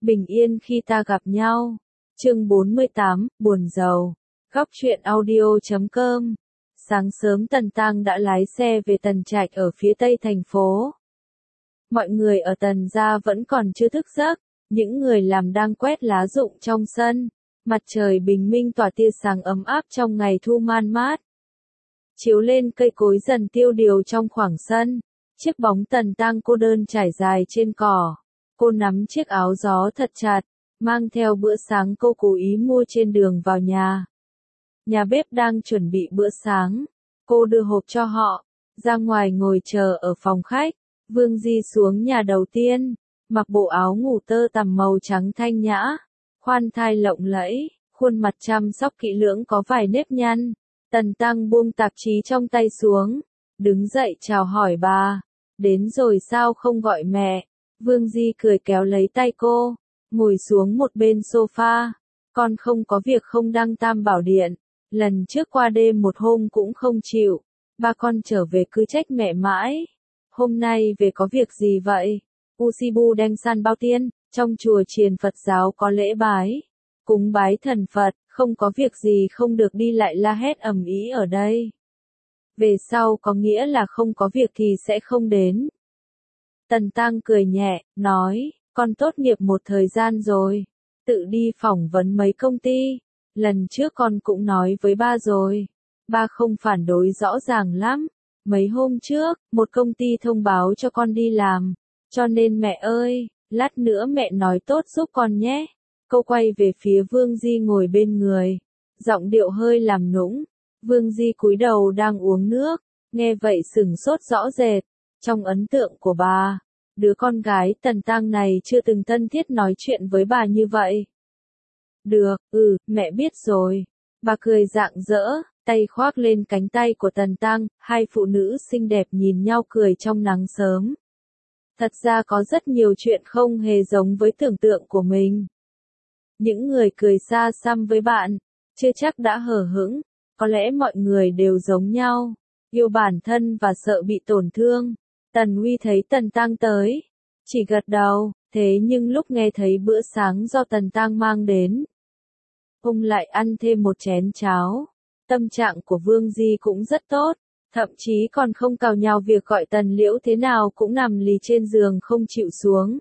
bình yên khi ta gặp nhau. Chương 48, buồn rầu. Góc truyện audio.com. Sáng sớm Tần Tăng đã lái xe về Tần Trạch ở phía tây thành phố. Mọi người ở Tần gia vẫn còn chưa thức giấc, những người làm đang quét lá rụng trong sân. Mặt trời bình minh tỏa tia sáng ấm áp trong ngày thu man mát. Chiếu lên cây cối dần tiêu điều trong khoảng sân. Chiếc bóng Tần Tăng cô đơn trải dài trên cỏ. Cô nắm chiếc áo gió thật chặt, mang theo bữa sáng cô cố ý mua trên đường vào nhà. Nhà bếp đang chuẩn bị bữa sáng. Cô đưa hộp cho họ, ra ngoài ngồi chờ ở phòng khách. Vương Di xuống nhà đầu tiên, mặc bộ áo ngủ tơ tằm màu trắng thanh nhã, khoan thai lộng lẫy, khuôn mặt chăm sóc kỹ lưỡng có vài nếp nhăn. Tần Tăng buông tạp chí trong tay xuống, đứng dậy chào hỏi bà. Đến rồi sao không gọi mẹ? Vương Di cười kéo lấy tay cô, ngồi xuống một bên sofa. Con không có việc không đăng Tam Bảo Điện, lần trước qua đêm một hôm cũng không chịu. Ba con trở về cứ trách mẹ mãi. Hôm nay về có việc gì vậy? Usibu đem san bao tiên, trong chùa Chiền Phật giáo có lễ bái, cúng bái thần Phật, không có việc gì không được đi lại la hét ầm ĩ ở đây. Về sau có nghĩa là không có việc thì sẽ không đến. Tần Tăng cười nhẹ, nói, con tốt nghiệp một thời gian rồi, tự đi phỏng vấn mấy công ty. Lần trước con cũng nói với ba rồi, ba không phản đối rõ ràng lắm. Mấy hôm trước, một công ty thông báo cho con đi làm, cho nên mẹ ơi, lát nữa mẹ nói tốt giúp con nhé. Cô quay về phía Vương Di ngồi bên người, giọng điệu hơi làm nũng. Vương Di cúi đầu đang uống nước, nghe vậy sửng sốt rõ rệt. Trong ấn tượng của bà, đứa con gái Tần Tăng này chưa từng thân thiết nói chuyện với bà như vậy. Được, mẹ biết rồi. Bà cười rạng rỡ, tay khoác lên cánh tay của Tần Tăng, hai phụ nữ xinh đẹp nhìn nhau cười trong nắng sớm. Thật ra có rất nhiều chuyện không hề giống với tưởng tượng của mình. Những người cười xa xăm với bạn, chưa chắc đã hờ hững, có lẽ mọi người đều giống nhau, yêu bản thân và sợ bị tổn thương. Tần Uy thấy Tần Tăng tới, chỉ gật đầu, thế nhưng lúc nghe thấy bữa sáng do Tần Tăng mang đến, ông lại ăn thêm một chén cháo. Tâm trạng của Vương Di cũng rất tốt, thậm chí còn không càu nhàu việc gọi Tần Liễu thế nào cũng nằm lì trên giường không chịu xuống.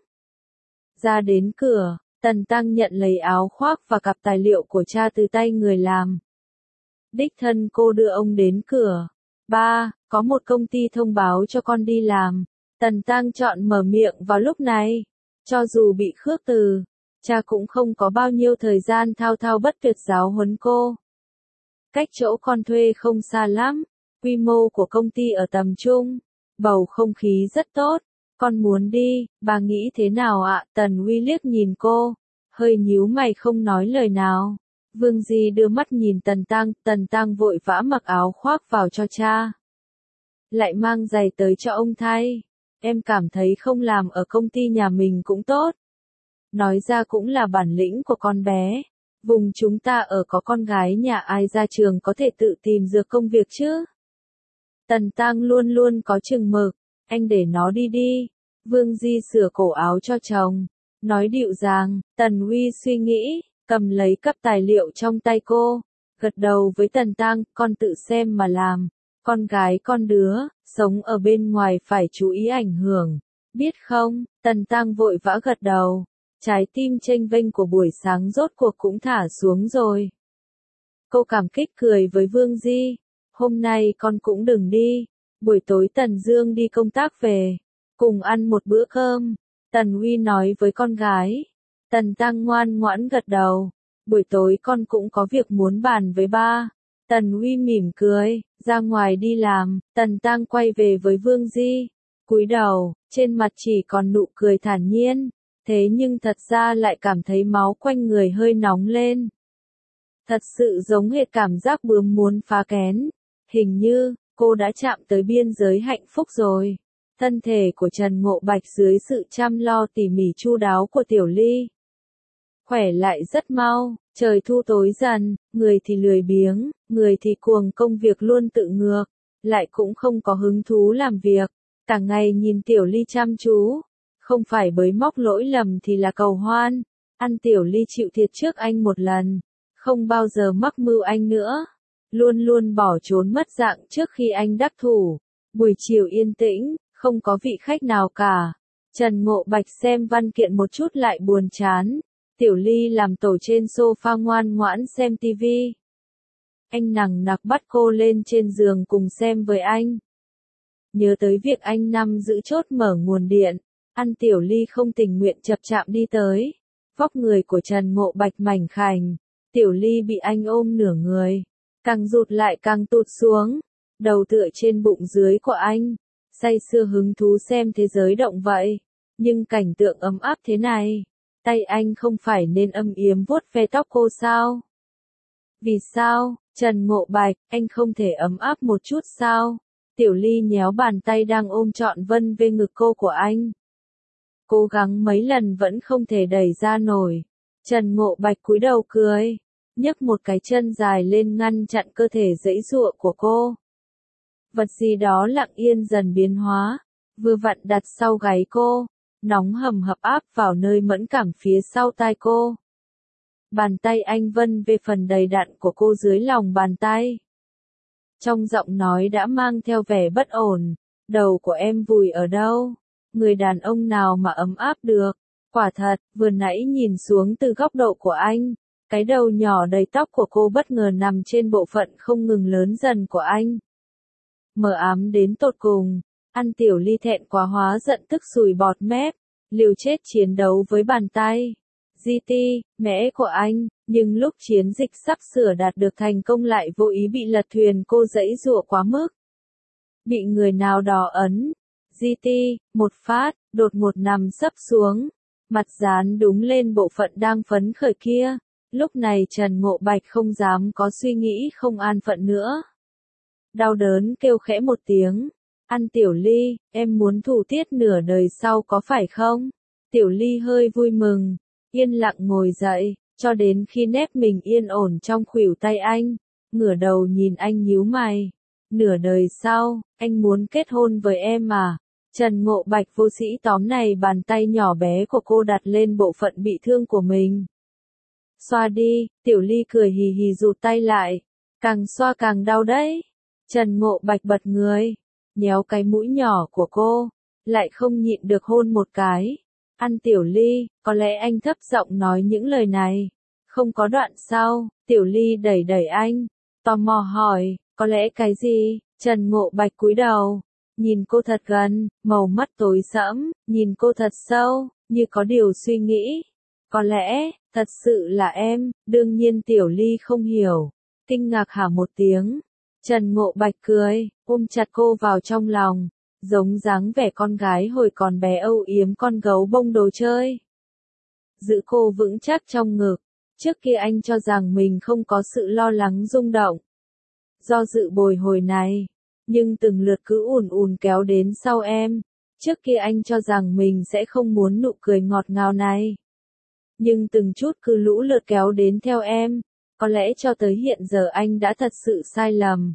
Ra đến cửa, Tần Tăng nhận lấy áo khoác và cặp tài liệu của cha từ tay người làm. Đích thân cô đưa ông đến cửa. Ba, có một công ty thông báo cho con đi làm. Tần Tăng chọn mở miệng vào lúc này. Cho dù bị khước từ, cha cũng không có bao nhiêu thời gian thao thao bất tuyệt giáo huấn cô. Cách chỗ con thuê không xa lắm, quy mô của công ty ở tầm trung, bầu không khí rất tốt. Con muốn đi, bà nghĩ thế nào ạ? Tần Uy liếc nhìn cô, hơi nhíu mày không nói lời nào. Vương Di đưa mắt nhìn Tần Tăng vội vã mặc áo khoác vào cho cha. Lại mang giày tới cho ông thay. Em cảm thấy không làm ở công ty nhà mình cũng tốt. Nói ra cũng là bản lĩnh của con bé. Vùng chúng ta ở có con gái nhà ai ra trường có thể tự tìm được công việc chứ. Tần Tăng luôn luôn có chừng mực, anh để nó đi đi. Vương Di sửa cổ áo cho chồng, nói dịu dàng. Tần Uy suy nghĩ, cầm lấy cặp tài liệu trong tay cô, gật đầu với Tần Tăng, con tự xem mà làm. Con gái con đứa, sống ở bên ngoài phải chú ý ảnh hưởng, biết không? Tần Tăng vội vã gật đầu. Trái tim chênh vênh của buổi sáng rốt cuộc cũng thả xuống rồi. Cô cảm kích cười với Vương Di. Hôm nay con cũng đừng đi. Buổi tối Tần Dương đi công tác về, cùng ăn một bữa cơm. Tần Uy nói với con gái. Tần Tăng ngoan ngoãn gật đầu. Buổi tối con cũng có việc muốn bàn với ba. Tần Uy mỉm cười, ra ngoài đi làm. Tần Tăng quay về với Vương Di, cúi đầu, trên mặt chỉ còn nụ cười thản nhiên. Thế nhưng thật ra lại cảm thấy máu quanh người hơi nóng lên. Thật sự giống hệt cảm giác bướm muốn phá kén. Hình như, cô đã chạm tới biên giới hạnh phúc rồi. Thân thể của Trần Ngộ Bạch dưới sự chăm lo tỉ mỉ chu đáo của Tiểu Ly, khỏe lại rất mau. Trời thu tối dần, người thì lười biếng, người thì cuồng công việc luôn tự ngược, lại cũng không có hứng thú làm việc. Cả ngày nhìn Tiểu Ly chăm chú, không phải bới móc lỗi lầm thì là cầu hoan. An Tiểu Ly chịu thiệt trước anh một lần, không bao giờ mắc mưu anh nữa, luôn luôn bỏ trốn mất dạng trước khi anh đắc thủ. Buổi chiều yên tĩnh, không có vị khách nào cả. Trần Ngộ Bạch xem văn kiện một chút lại buồn chán. Tiểu Ly làm tổ trên sofa ngoan ngoãn xem tivi. Anh nằng nặc bắt cô lên trên giường cùng xem với anh. Nhớ tới việc anh nằm giữ chốt mở nguồn điện, An Tiểu Ly không tình nguyện chập chạm đi tới. Vóc người của Trần Ngộ Bạch mảnh khảnh, Tiểu Ly bị anh ôm nửa người, càng rụt lại càng tụt xuống, đầu tựa trên bụng dưới của anh, say sưa hứng thú xem thế giới động vậy. Nhưng cảnh tượng ấm áp thế này, tay anh không phải nên âm yếm vuốt ve tóc cô sao? Vì sao, Trần Ngộ Bạch, anh không thể ấm áp một chút sao? Tiểu Ly nhéo bàn tay đang ôm trọn vân về ngực cô của anh. Cố gắng mấy lần vẫn không thể đẩy ra nổi. Trần Ngộ Bạch cúi đầu cười, nhấc một cái chân dài lên ngăn chặn cơ thể giãy giụa của cô. Vật gì đó lặng yên dần biến hóa, vừa vặn đặt sau gáy cô, nóng hầm hập áp vào nơi mẫn cảm phía sau tai cô. Bàn tay anh vân về phần đầy đặn của cô dưới lòng bàn tay. Trong giọng nói đã mang theo vẻ bất ổn, đầu của em vùi ở đâu? Người đàn ông nào mà ấm áp được? Quả thật, vừa nãy nhìn xuống từ góc độ của anh, cái đầu nhỏ đầy tóc của cô bất ngờ nằm trên bộ phận không ngừng lớn dần của anh. Mờ ám đến tột cùng, An Tiểu Ly thẹn quá hóa giận tức sùi bọt mép, liều chết chiến đấu với bàn tay. GT, mẹ của anh, nhưng lúc chiến dịch sắp sửa đạt được thành công lại vô ý bị lật thuyền, cô giãy giụa quá mức. Bị người nào đó ấn. GT, một phát, đột ngột nằm sấp xuống, mặt dán đúng lên bộ phận đang phấn khởi kia. Lúc này Trần Ngộ Bạch không dám có suy nghĩ không an phận nữa. Đau đớn kêu khẽ một tiếng. An Tiểu Ly, em muốn thủ tiết nửa đời sau có phải không? Tiểu Ly hơi vui mừng, yên lặng ngồi dậy, cho đến khi nép mình yên ổn trong khuỷu tay anh, ngửa đầu nhìn anh nhíu mày. Nửa đời sau, anh muốn kết hôn với em à? Trần Ngộ Bạch vô sĩ tóm này bàn tay nhỏ bé của cô đặt lên bộ phận bị thương của mình. Xoa đi, Tiểu Ly cười hì hì rụt tay lại, càng xoa càng đau đấy. Trần Ngộ Bạch bật người, nhéo cái mũi nhỏ của cô, lại không nhịn được hôn một cái. An Tiểu Ly, có lẽ anh thấp giọng nói những lời này. Không có đoạn sau, Tiểu Ly đẩy đẩy anh, tò mò hỏi, có lẽ cái gì? Trần Ngộ Bạch cúi đầu, nhìn cô thật gần, màu mắt tối sẫm, nhìn cô thật sâu, như có điều suy nghĩ. Có lẽ, thật sự là em, đương nhiên Tiểu Ly không hiểu, kinh ngạc hả một tiếng. Trần Ngộ Bạch cười, ôm chặt cô vào trong lòng, giống dáng vẻ con gái hồi còn bé âu yếm con gấu bông đồ chơi. Giữ cô vững chắc trong ngực, trước kia anh cho rằng mình không có sự lo lắng rung động. Do dự bồi hồi này, nhưng từng lượt cứ ùn ùn kéo đến sau em. Trước kia anh cho rằng mình sẽ không muốn nụ cười ngọt ngào này. Nhưng từng chút cứ lũ lượt kéo đến theo em. Có lẽ cho tới hiện giờ anh đã thật sự sai lầm.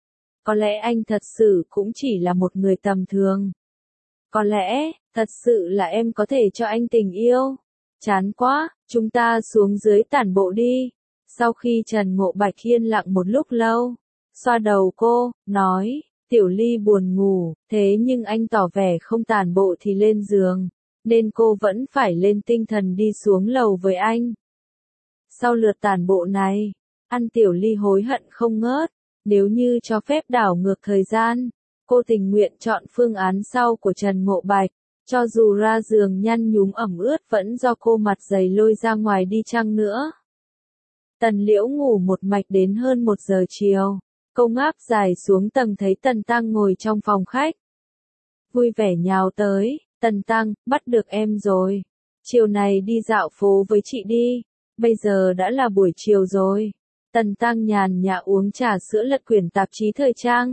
Có lẽ anh thật sự cũng chỉ là một người tầm thường. Có lẽ, thật sự là em có thể cho anh tình yêu. Chán quá, chúng ta xuống dưới tản bộ đi. Sau khi Trần Ngộ Bạch yên lặng một lúc lâu, xoa đầu cô, nói, Tiểu Ly buồn ngủ, thế nhưng anh tỏ vẻ không tản bộ thì lên giường, nên cô vẫn phải lên tinh thần đi xuống lầu với anh. Sau lượt tản bộ này, An Tiểu Ly hối hận không ngớt, nếu như cho phép đảo ngược thời gian, cô tình nguyện chọn phương án sau của Trần Ngộ Bạch, cho dù ra giường nhăn nhúm ẩm ướt vẫn do cô mặt dày lôi ra ngoài đi chăng nữa. Tần Liễu ngủ một mạch đến hơn 1 giờ chiều. Cô ngáp dài xuống tầng thấy Tần Tăng ngồi trong phòng khách. Vui vẻ nhào tới, Tần Tăng, bắt được em rồi. Chiều này đi dạo phố với chị đi, bây giờ đã là buổi chiều rồi. Tần Tăng nhàn nhã uống trà sữa lật quyển tạp chí thời trang.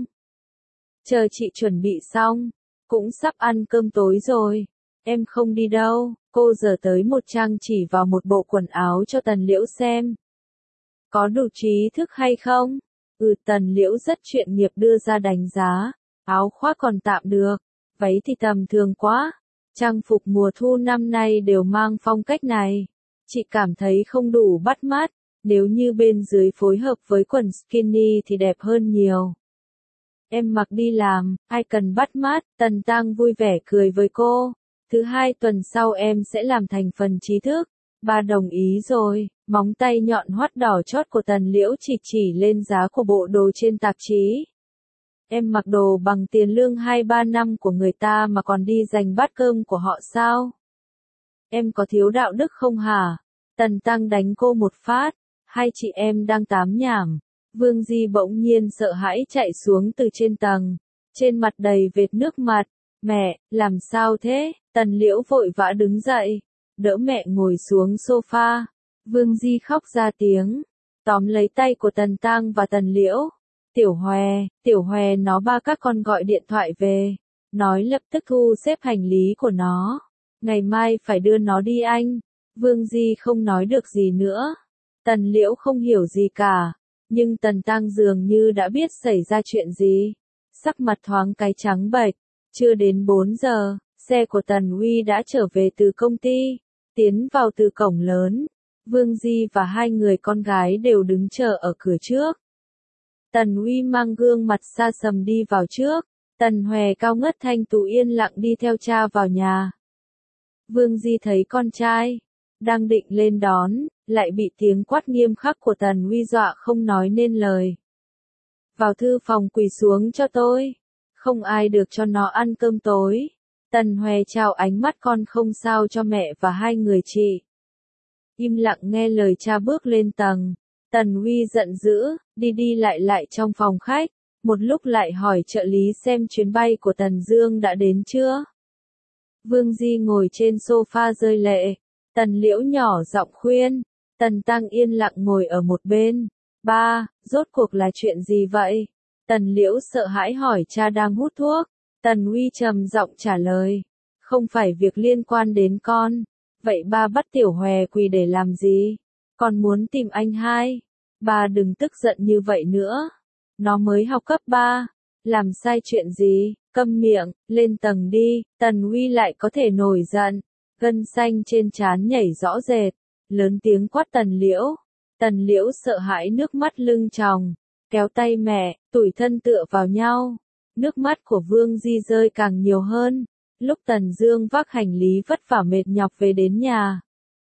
Chờ chị chuẩn bị xong, cũng sắp ăn cơm tối rồi. Em không đi đâu, cô giở tới một trang chỉ vào một bộ quần áo cho Tần Liễu xem. Có đủ trí thức hay không? Tần Liễu rất chuyên nghiệp đưa ra đánh giá. Áo khoác còn tạm được, váy thì tầm thường quá. Trang phục mùa thu năm nay đều mang phong cách này. Chị cảm thấy không đủ bắt mắt, nếu như bên dưới phối hợp với quần skinny thì đẹp hơn nhiều. Em mặc đi làm, ai cần bắt mắt, Tần Tăng vui vẻ cười với cô. Thứ hai tuần sau em sẽ làm thành phần trí thức. Ba đồng ý rồi, móng tay nhọn hoắt đỏ chót của Tần Liễu chỉ lên giá của bộ đồ trên tạp chí. Em mặc đồ bằng tiền lương 2-3 năm của người ta mà còn đi giành bát cơm của họ sao? Em có thiếu đạo đức không hả? Tần Tăng đánh cô một phát. Hai chị em đang tám nhảm. Vương Di bỗng nhiên sợ hãi chạy xuống từ trên tầng. Trên mặt đầy vệt nước mặt. Mẹ, làm sao thế? Tần Liễu vội vã đứng dậy. Đỡ mẹ ngồi xuống sofa. Vương Di khóc ra tiếng. Tóm lấy tay của Tần Tăng và Tần Liễu. Tiểu Hòe nó ba các con gọi điện thoại về. Nói lập tức thu xếp hành lý của nó. Ngày mai phải đưa nó đi anh. Vương Di không nói được gì nữa. Tần Liễu không hiểu gì cả. Nhưng Tần Tăng dường như đã biết xảy ra chuyện gì. Sắc mặt thoáng cái trắng bệch. Chưa đến 4 giờ, xe của Tần Uy đã trở về từ công ty. Tiến vào từ cổng lớn. Vương Di và hai người con gái đều đứng chờ ở cửa trước. Tần Uy mang gương mặt xa sầm đi vào trước. Tần Hòe cao ngất thanh tú yên lặng đi theo cha vào nhà. Vương Di thấy con trai đang định lên đón, lại bị tiếng quát nghiêm khắc của Tần Uy dọa không nói nên lời. Vào thư phòng quỳ xuống cho tôi. Không ai được cho nó ăn cơm tối. Tần Hòe trao ánh mắt con không sao cho mẹ và hai người chị. Im lặng nghe lời cha bước lên tầng. Tần Uy giận dữ, đi lại trong phòng khách. Một lúc lại hỏi trợ lý xem chuyến bay của Tần Dương đã đến chưa. Vương Di ngồi trên sofa rơi lệ. Tần Liễu nhỏ giọng khuyên. Tần Tăng yên lặng ngồi ở một bên. Ba, rốt cuộc là chuyện gì vậy? Tần Liễu sợ hãi hỏi cha đang hút thuốc. Tần Uy trầm giọng trả lời. Không phải việc liên quan đến con. Vậy ba bắt Tiểu Hòe quỳ để làm gì? Con muốn tìm anh hai. Ba đừng tức giận như vậy nữa. Nó mới học cấp 3. Làm sai chuyện gì? Câm miệng, lên tầng đi. Tần Uy lại có thể nổi giận. Gân xanh trên trán nhảy rõ rệt. Lớn tiếng quát Tần Liễu. Tần Liễu sợ hãi nước mắt lưng tròng. Kéo tay mẹ, tủi thân tựa vào nhau. Nước mắt của Vương Di rơi càng nhiều hơn. Lúc Tần Dương vác hành lý vất vả mệt nhọc về đến nhà.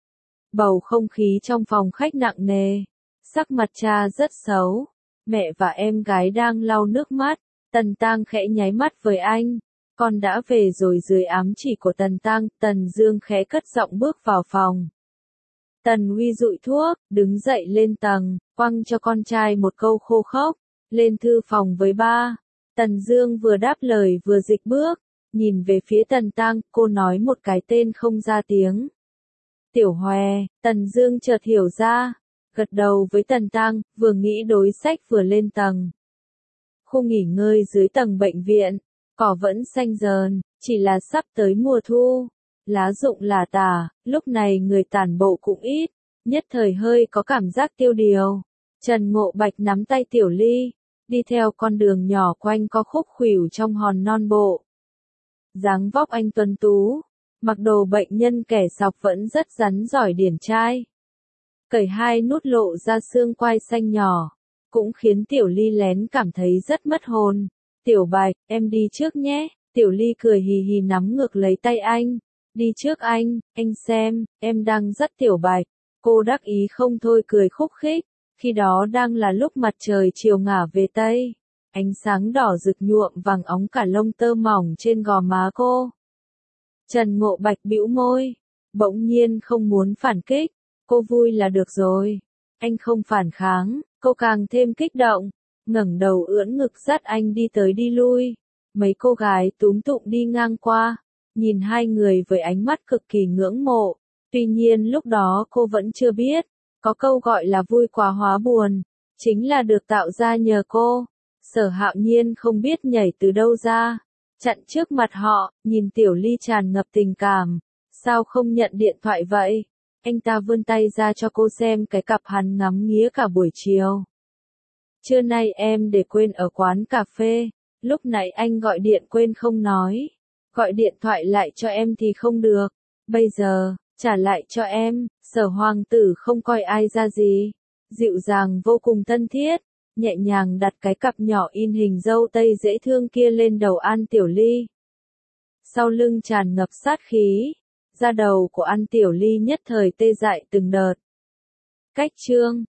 Bầu không khí trong phòng khách nặng nề. Sắc mặt cha rất xấu. Mẹ và em gái đang lau nước mắt. Tần Tăng khẽ nháy mắt với anh. Con đã về rồi. Dưới ám chỉ của Tần Tăng, Tần Dương khẽ cất giọng bước vào phòng. Tần Uy dụi thuốc, đứng dậy lên tầng, quăng cho con trai một câu khô khốc. Lên thư phòng với ba. Tần Dương vừa đáp lời vừa dịch bước. Nhìn về phía Tần Tăng, cô nói một cái tên không ra tiếng. Tiểu Hòe. Tần Dương chợt hiểu ra. Gật đầu với Tần Tăng, vừa nghĩ đối sách vừa lên tầng. Khu nghỉ ngơi dưới tầng bệnh viện. Cỏ vẫn xanh rờn, chỉ là sắp tới mùa thu. Lá rụng lả tả, lúc này người tản bộ cũng ít. Nhất thời hơi có cảm giác tiêu điều. Trần Ngộ Bạch nắm tay Tiểu Ly. Đi theo con đường nhỏ quanh co khúc khuỷu trong hòn non bộ. Dáng vóc anh tuấn tú. Mặc đồ bệnh nhân kẻ sọc vẫn rất rắn giỏi điển trai. Cởi hai nút lộ ra xương quai xanh nhỏ. Cũng khiến Tiểu Ly lén cảm thấy rất mất hồn. Tiểu Bạch, em đi trước nhé. Tiểu Ly cười hì hì nắm ngược lấy tay anh. Đi trước anh xem, em đang dắt Tiểu Bạch. Cô đắc ý không thôi cười khúc khích. Khi đó đang là lúc mặt trời chiều ngả về Tây. Ánh sáng đỏ rực nhuộm vàng óng cả lông tơ mỏng trên gò má cô. Trần Ngộ Bạch bĩu môi. Bỗng nhiên không muốn phản kích. Cô vui là được rồi. Anh không phản kháng. Cô càng thêm kích động. Ngẩng đầu ưỡn ngực dắt anh đi tới đi lui. Mấy cô gái túm tụm đi ngang qua. Nhìn hai người với ánh mắt cực kỳ ngưỡng mộ. Tuy nhiên lúc đó cô vẫn chưa biết. Có câu gọi là vui quá hóa buồn. Chính là được tạo ra nhờ cô. Sở Hạo Nhiên không biết nhảy từ đâu ra. Chặn trước mặt họ, nhìn Tiểu Ly tràn ngập tình cảm. Sao không nhận điện thoại vậy? Anh ta vươn tay ra cho cô xem cái cặp hắn ngắm nghía cả buổi chiều. Trưa nay em để quên ở quán cà phê. Lúc nãy anh gọi điện quên không nói. Gọi điện thoại lại cho em thì không được. Bây giờ, trả lại cho em. Sở hoàng tử không coi ai ra gì, dịu dàng vô cùng thân thiết, nhẹ nhàng đặt cái cặp nhỏ in hình dâu tây dễ thương kia lên đầu An Tiểu Ly. Sau lưng tràn ngập sát khí, da đầu của An Tiểu Ly nhất thời tê dại từng đợt. Cách chương